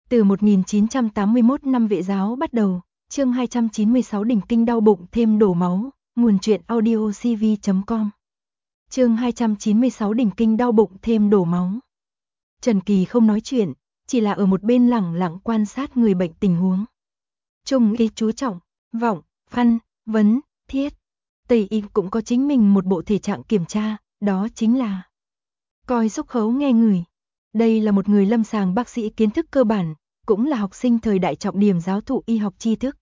Từ 1981 năm Vệ giáo bắt đầu, chương 296 đỉnh kinh đau bụng thêm đổ máu, nguồn truyện audio cv.com. Chương 296 đỉnh kinh đau bụng thêm đổ máu. Trần Kỳ không nói chuyện, chỉ là ở một bên lẳng lặng quan sát người bệnh tình huống. Trung y chú trọng, vọng, văn, vấn, thiết. Tây y cũng có chính mình một bộ thể trạng kiểm tra, đó chính là coi xúc khấu nghe người. Đây là một người lâm sàng bác sĩ kiến thức cơ bản, cũng là học sinh thời đại trọng điểm giáo thụ y học tri thức.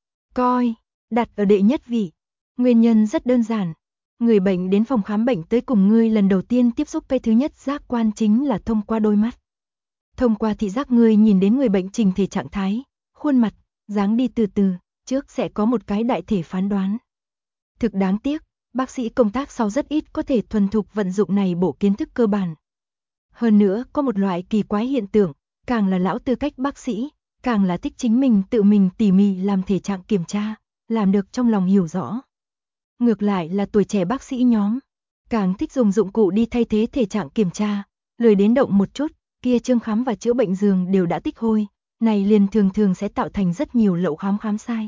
Coi, đặt ở đệ nhất vị. Nguyên nhân rất đơn giản. Người bệnh đến phòng khám bệnh tới cùng ngươi lần đầu tiên tiếp xúc cái thứ nhất giác quan chính là thông qua đôi mắt. Thông qua thị giác ngươi nhìn đến người bệnh trình thể trạng thái, khuôn mặt, dáng đi từ từ, trước sẽ có một cái đại thể phán đoán. Thực đáng tiếc, bác sĩ công tác sau rất ít có thể thuần thục vận dụng này bộ kiến thức cơ bản. Hơn nữa, có một loại kỳ quái hiện tượng, càng là lão tư cách bác sĩ, càng là thích chính mình tự mình tỉ mỉ làm thể trạng kiểm tra, làm được trong lòng hiểu rõ. Ngược lại là tuổi trẻ bác sĩ nhóm, càng thích dùng dụng cụ đi thay thế thể trạng kiểm tra, lười đến động một chút, kia chương khám và chữa bệnh giường đều đã tích hôi, này liền thường sẽ tạo thành rất nhiều lậu khám sai.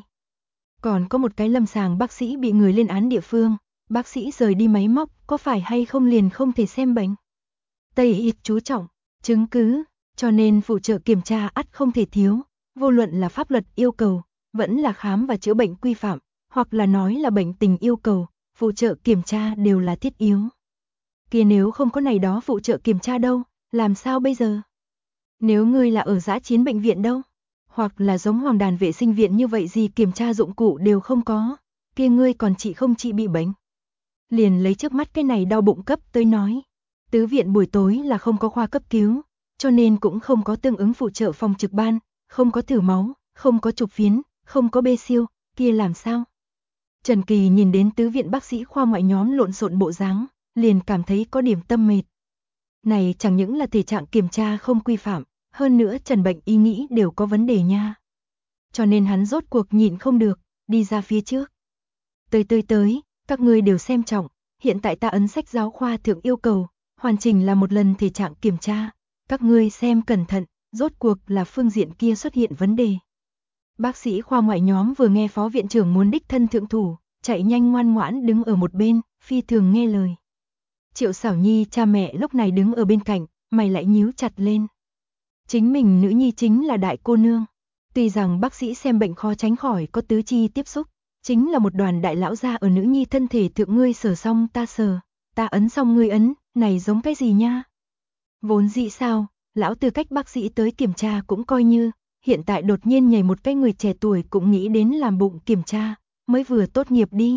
Còn có một cái lâm sàng bác sĩ bị người lên án địa phương, bác sĩ rời đi máy móc, có phải hay không liền không thể xem bệnh. Tây y chú trọng, chứng cứ, cho nên phụ trợ kiểm tra ắt không thể thiếu, vô luận là pháp luật yêu cầu, vẫn là khám và chữa bệnh quy phạm, hoặc là nói là bệnh tình yêu cầu, phụ trợ kiểm tra đều là thiết yếu. Kia nếu không có này đó phụ trợ kiểm tra đâu, làm sao bây giờ? Nếu ngươi là ở dã chiến bệnh viện đâu, hoặc là giống Hoàng Đàn vệ sinh viện như vậy gì kiểm tra dụng cụ đều không có, kia ngươi còn trị không trị bị bệnh. Liền lấy trước mắt cái này đau bụng cấp tới nói. Tứ viện buổi tối là không có khoa cấp cứu, cho nên cũng không có tương ứng phụ trợ phòng trực ban, không có thử máu, không có chụp phiến, không có bê siêu, kia làm sao? Trần Kỳ nhìn đến tứ viện bác sĩ khoa ngoại nhóm lộn xộn bộ dáng, liền cảm thấy có điểm tâm mệt. Này chẳng những là thể trạng kiểm tra không quy phạm, hơn nữa trần bệnh y nghĩ đều có vấn đề nha. Cho nên hắn rốt cuộc nhịn không được, đi ra phía trước. Tới, các ngươi đều xem trọng, hiện tại ta ấn sách giáo khoa thượng yêu cầu, hoàn chỉnh là một lần thể trạng kiểm tra, các ngươi xem cẩn thận, rốt cuộc là phương diện kia xuất hiện vấn đề. Bác sĩ khoa ngoại nhóm vừa nghe phó viện trưởng muốn đích thân thượng thủ, chạy nhanh ngoan ngoãn đứng ở một bên, phi thường nghe lời. Triệu Xảo Nhi cha mẹ lúc này đứng ở bên cạnh, mày lại nhíu chặt lên. Chính mình nữ nhi chính là đại cô nương, tuy rằng bác sĩ xem bệnh khó tránh khỏi có tứ chi tiếp xúc, chính là một đoàn đại lão gia ở nữ nhi thân thể thượng ngươi sờ xong ta sờ, ta ấn xong ngươi ấn, này giống cái gì nha? Vốn dĩ sao, lão tư cách bác sĩ tới kiểm tra cũng coi như, hiện tại đột nhiên nhảy một cái người trẻ tuổi cũng nghĩ đến làm bụng kiểm tra, mới vừa tốt nghiệp đi.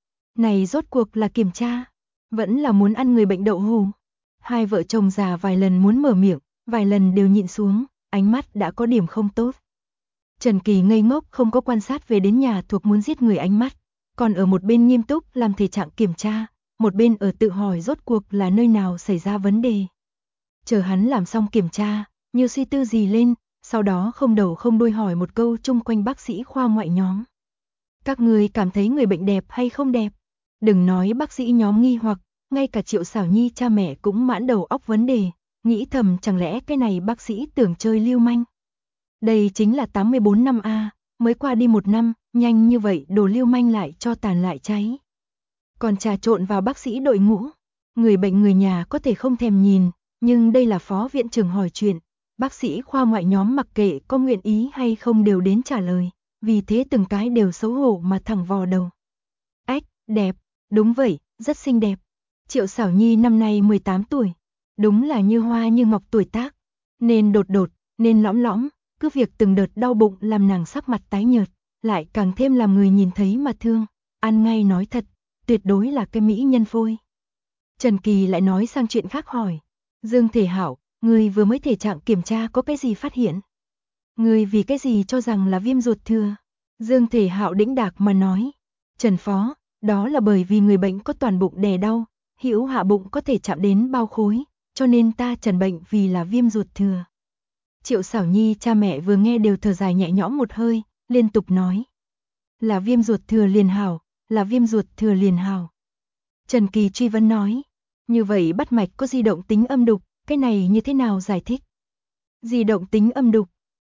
Này rốt cuộc là kiểm tra, vẫn là muốn ăn người bệnh đậu hù. Hai vợ chồng già vài lần muốn mở miệng, vài lần đều nhịn xuống, ánh mắt đã có điểm không tốt. Trần Kỳ ngây ngốc không có quan sát về đến nhà thuộc muốn giết người ánh mắt, còn ở một bên nghiêm túc làm thể trạng kiểm tra, một bên ở tự hỏi rốt cuộc là nơi nào xảy ra vấn đề. Chờ hắn làm xong kiểm tra, như suy tư gì lên, sau đó không đầu không đuôi hỏi một câu chung quanh bác sĩ khoa ngoại nhóm. Các người cảm thấy người bệnh đẹp hay không đẹp? Đừng nói bác sĩ nhóm nghi hoặc, ngay cả Triệu Xảo Nhi cha mẹ cũng mãn đầu óc vấn đề, nghĩ thầm chẳng lẽ cái này bác sĩ tưởng chơi lưu manh. Đây chính là 84 năm A, mới qua đi 1 năm, nhanh như vậy đồ lưu manh lại cho tàn lại cháy. Còn trà trộn vào bác sĩ đội ngũ, người bệnh người nhà có thể không thèm nhìn, nhưng đây là phó viện trưởng hỏi chuyện, bác sĩ khoa ngoại nhóm mặc kệ có nguyện ý hay không đều đến trả lời, vì thế từng cái đều xấu hổ mà thẳng vò đầu. Ách, đẹp, đúng vậy, rất xinh đẹp. Triệu Xảo Nhi năm nay 18 tuổi, đúng là như hoa như ngọc tuổi tác, nên đột, nên lõm, cứ việc từng đợt đau bụng làm nàng sắc mặt tái nhợt, lại càng thêm làm người nhìn thấy mà thương, ăn ngay nói thật, tuyệt đối là cái mỹ nhân phôi. Trần Kỳ lại nói sang chuyện khác hỏi, Dương Thể Hảo, người vừa mới thể trạng kiểm tra có cái gì phát hiện? Người vì cái gì cho rằng là viêm ruột thừa? Dương Thể Hạo đĩnh đạc mà nói, Trần Phó, đó là bởi vì người bệnh có toàn bụng đè đau, hữu hạ bụng có thể chạm đến bao khối, cho nên ta trần bệnh vì là viêm ruột thừa. Triệu Xảo Nhi cha mẹ vừa nghe đều thở dài nhẹ nhõm một hơi, liên tục nói, là viêm ruột thừa liền hảo, là viêm ruột thừa liền hảo. Trần Kỳ truy vấn nói, như vậy bắt mạch có di động tính âm đục, cái này như thế nào giải thích? Di động tính âm đục,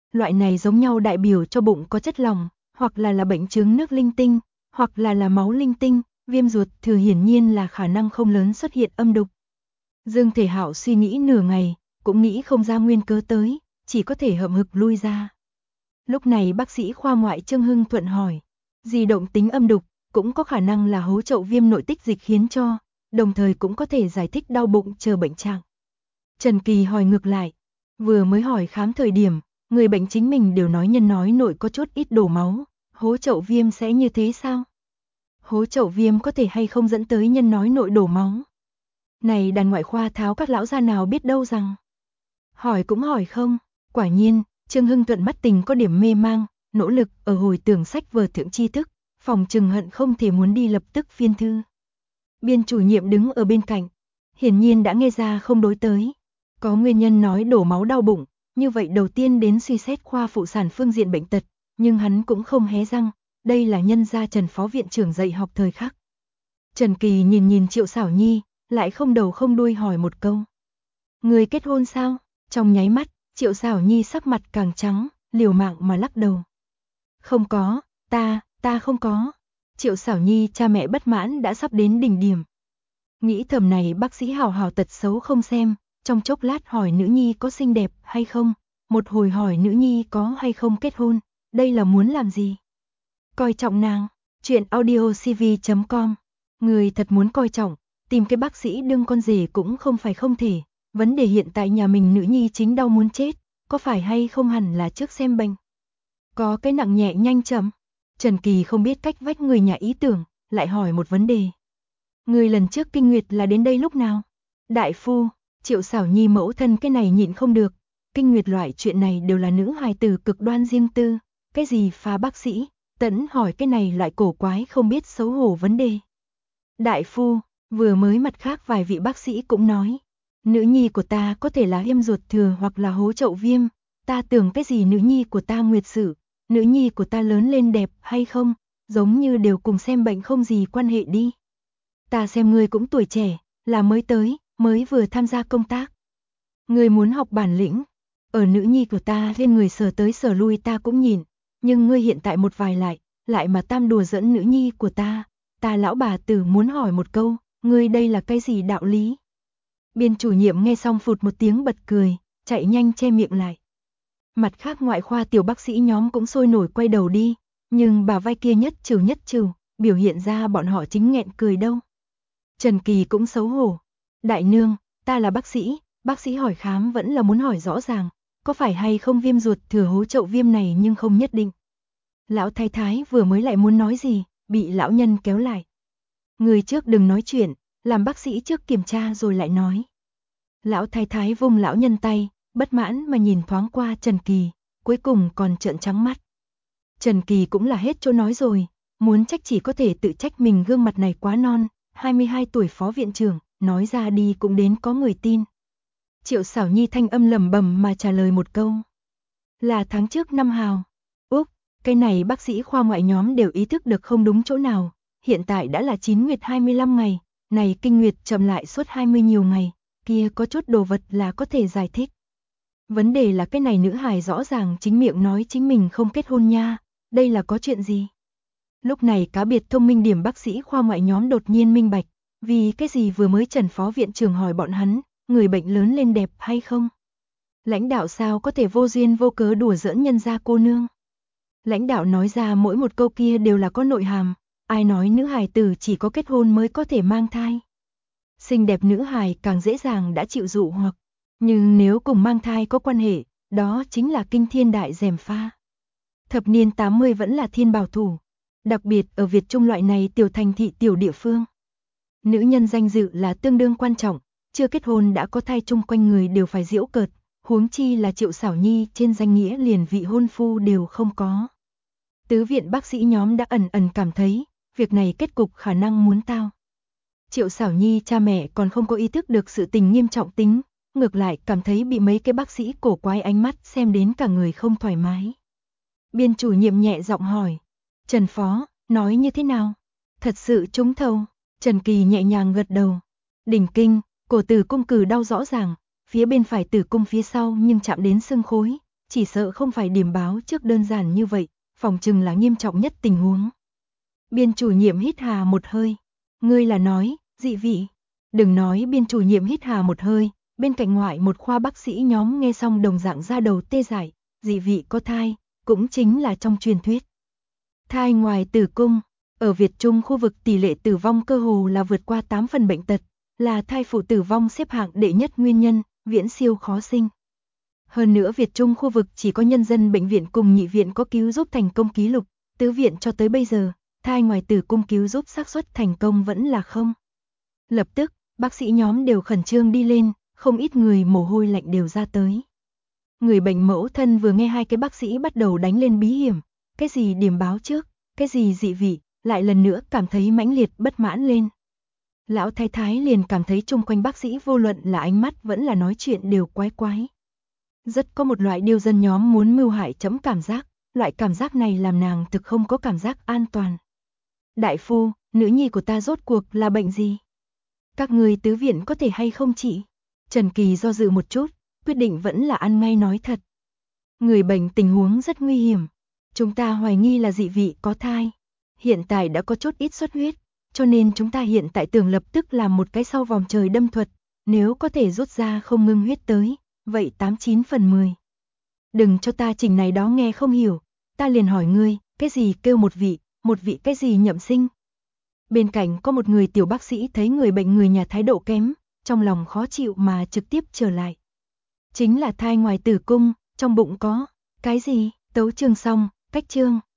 Loại này giống nhau đại biểu cho bụng có chất lỏng, hoặc là bệnh chứng nước linh tinh, hoặc là máu linh tinh, viêm ruột thừa hiển nhiên là khả năng không lớn xuất hiện âm đục. Dương Thể Hạo suy nghĩ nửa ngày, cũng nghĩ không ra nguyên cớ tới, chỉ có thể hậm hực lui ra. Lúc này bác sĩ khoa ngoại Trương Hưng Thuận hỏi, di động tính âm đục, cũng có khả năng là hố chậu viêm nội tích dịch khiến cho, đồng thời cũng có thể giải thích đau bụng chờ bệnh trạng. Trần Kỳ hỏi ngược lại, vừa mới hỏi khám thời điểm, người bệnh chính mình đều nói nhân nói nội có chút ít đổ máu, hố chậu viêm sẽ như thế sao? Hố chậu viêm có thể hay không dẫn tới nhân nói nội đổ máu? Này đàn ngoại khoa tháo các lão gia nào biết đâu rằng. Hỏi cũng hỏi không, quả nhiên, Trương Hưng Thuận mắt tình có điểm mê mang, nỗ lực ở hồi tưởng sách vở thượng tri thức, phòng trừng hận không thể muốn đi lập tức phiên thư. Biên chủ nhiệm đứng ở bên cạnh, hiển nhiên đã nghe ra không đối tới. Có nguyên nhân nói đổ máu đau bụng, như vậy đầu tiên đến suy xét khoa phụ sản phương diện bệnh tật, nhưng hắn cũng không hé răng, đây là nhân gia Trần phó viện trưởng dạy học thời khắc. Trần Kỳ nhìn Triệu Xảo Nhi, lại không đầu không đuôi hỏi một câu. Người kết hôn sao? Trong nháy mắt, Triệu Xảo Nhi sắc mặt càng trắng, liều mạng mà lắc đầu. Không có, ta không có. Triệu Xảo Nhi cha mẹ bất mãn đã sắp đến đỉnh điểm. Nghĩ thầm này bác sĩ hào hào tật xấu không xem, trong chốc lát hỏi nữ nhi có xinh đẹp hay không, một hồi hỏi nữ nhi có hay không kết hôn, đây là muốn làm gì? Coi trọng nàng, chuyện audiocv.com, người thật muốn coi trọng, tìm cái bác sĩ đương con rể cũng không phải không thể, vấn đề hiện tại nhà mình nữ nhi chính đau muốn chết, có phải hay không hẳn là trước xem bệnh. Có cái nặng nhẹ nhanh chậm, Trần Kỳ không biết cách vách người nhà ý tưởng, lại hỏi một vấn đề. Người lần trước kinh nguyệt là đến đây lúc nào? Đại phu, Triệu Xảo Nhi mẫu thân cái này nhịn không được, kinh nguyệt loại chuyện này đều là nữ hài tử cực đoan riêng tư, cái gì phá bác sĩ, tẫn hỏi cái này loại cổ quái không biết xấu hổ vấn đề. Đại phu, vừa mới mặt khác vài vị bác sĩ cũng nói, nữ nhi của ta có thể là viêm ruột thừa hoặc là hố chậu viêm, ta tưởng cái gì nữ nhi của ta nguyệt sự, nữ nhi của ta lớn lên đẹp hay không, giống như đều cùng xem bệnh không gì quan hệ đi. Ta xem ngươi cũng tuổi trẻ, là mới tới, mới vừa tham gia công tác. Ngươi muốn học bản lĩnh, ở nữ nhi của ta lên người sờ tới sờ lui ta cũng nhìn, nhưng ngươi hiện tại một vài lại mà tam đùa giỡn nữ nhi của ta lão bà tử muốn hỏi một câu, ngươi đây là cái gì đạo lý? Biên chủ nhiệm nghe xong phụt một tiếng bật cười, chạy nhanh che miệng lại. Mặt khác ngoại khoa tiểu bác sĩ nhóm cũng sôi nổi quay đầu đi, nhưng bà vai kia nhất trừ, biểu hiện ra bọn họ chính nghẹn cười đâu. Trần Kỳ cũng xấu hổ. Đại nương, ta là bác sĩ hỏi khám vẫn là muốn hỏi rõ ràng, có phải hay không viêm ruột thừa hố chậu viêm này nhưng không nhất định. Lão thái thái vừa mới lại muốn nói gì, bị lão nhân kéo lại. Người trước đừng nói chuyện, làm bác sĩ trước kiểm tra rồi lại nói. Lão thái thái vung lão nhân tay, bất mãn mà nhìn thoáng qua Trần Kỳ, cuối cùng còn trợn trắng mắt. Trần Kỳ cũng là hết chỗ nói rồi, muốn trách chỉ có thể tự trách mình gương mặt này quá non, 22 tuổi phó viện trưởng, nói ra đi cũng đến có người tin. Triệu Xảo Nhi thanh âm lẩm bẩm mà trả lời một câu. Là tháng trước năm hào. Úp, cái này bác sĩ khoa ngoại nhóm đều ý thức được không đúng chỗ nào, hiện tại đã là 9 nguyệt 25 ngày, này kinh nguyệt chậm lại suốt 20 nhiều ngày, kia có chút đồ vật là có thể giải thích. Vấn đề là cái này nữ hài rõ ràng chính miệng nói chính mình không kết hôn nha, đây là có chuyện gì? Lúc này cá biệt thông minh điểm bác sĩ khoa ngoại nhóm đột nhiên minh bạch, vì cái gì vừa mới Trần phó viện trưởng hỏi bọn hắn, người bệnh lớn lên đẹp hay không? Lãnh đạo sao có thể vô duyên vô cớ đùa giỡn nhân gia cô nương? Lãnh đạo nói ra mỗi một câu kia đều là có nội hàm, ai nói nữ hài tử chỉ có kết hôn mới có thể mang thai? Xinh đẹp nữ hài càng dễ dàng đã chịu dụ hoặc, nhưng nếu cùng mang thai có quan hệ, đó chính là kinh thiên đại gièm pha. Thập niên 80 vẫn là thiên bảo thủ, đặc biệt ở Việt Trung loại này tiểu thành thị tiểu địa phương. Nữ nhân danh dự là tương đương quan trọng, chưa kết hôn đã có thai chung quanh người đều phải giễu cợt, huống chi là Triệu Xảo Nhi trên danh nghĩa liền vị hôn phu đều không có. Tứ viện bác sĩ nhóm đã ẩn cảm thấy, việc này kết cục khả năng muốn tao. Triệu Xảo Nhi cha mẹ còn không có ý thức được sự tình nghiêm trọng tính, ngược lại cảm thấy bị mấy cái bác sĩ cổ quái ánh mắt xem đến cả người không thoải mái. Biên chủ nhiệm nhẹ giọng hỏi, Trần phó, nói như thế nào? Thật sự trúng thầu. Trần Kỳ nhẹ nhàng gật đầu. Đỉnh kinh, cổ tử cung cử đau rõ ràng, phía bên phải tử cung phía sau nhưng chạm đến xương khối, chỉ sợ không phải điểm báo trước đơn giản như vậy, phòng chừng là nghiêm trọng nhất tình huống. Biên chủ nhiệm hít hà một hơi. Ngươi là nói, dị vị. Đừng nói, biên chủ nhiệm hít hà một hơi, bên cạnh ngoại một khoa bác sĩ nhóm nghe xong đồng dạng ra đầu tê dại, dị vị có thai, cũng chính là trong truyền thuyết. Thai ngoài tử cung, ở Việt Trung khu vực tỷ lệ tử vong cơ hồ là vượt qua 8 phần bệnh tật, là thai phụ tử vong xếp hạng đệ nhất nguyên nhân, viễn siêu khó sinh. Hơn nữa Việt Trung khu vực chỉ có nhân dân bệnh viện cùng nhị viện có cứu giúp thành công ký lục, tứ viện cho tới bây giờ, thai ngoài tử cung cứu giúp xác suất thành công vẫn là không. Lập tức, bác sĩ nhóm đều khẩn trương đi lên, không ít người mồ hôi lạnh đều ra tới. Người bệnh mẫu thân vừa nghe hai cái bác sĩ bắt đầu đánh lên bí hiểm, cái gì điểm báo trước, cái gì dị vị, lại lần nữa cảm thấy mãnh liệt bất mãn lên. Lão thái thái liền cảm thấy chung quanh bác sĩ vô luận là ánh mắt vẫn là nói chuyện đều quái quái. Rất có một loại điều dân nhóm muốn mưu hại chấm cảm giác, loại cảm giác này làm nàng thực không có cảm giác an toàn. Đại phu, nữ nhi của ta rốt cuộc là bệnh gì? Các người tứ viện có thể hay không chị? Trần Kỳ do dự một chút, quyết định vẫn là ăn ngay nói thật. Người bệnh tình huống rất nguy hiểm. Chúng ta hoài nghi là dị vị có thai. Hiện tại đã có chút ít xuất huyết, cho nên chúng ta hiện tại tưởng lập tức làm một cái sau vòng trời đâm thuật. Nếu có thể rút ra không ngưng huyết tới, vậy 89 phần 10. Đừng cho ta chỉnh này đó nghe không hiểu. Ta liền hỏi ngươi, cái gì kêu một vị cái gì nhậm sinh? Bên cạnh có một người tiểu bác sĩ thấy người bệnh người nhà thái độ kém, trong lòng khó chịu mà trực tiếp trở lại. Chính là thai ngoài tử cung, trong bụng có, cái gì, tấu chương xong, cách chương.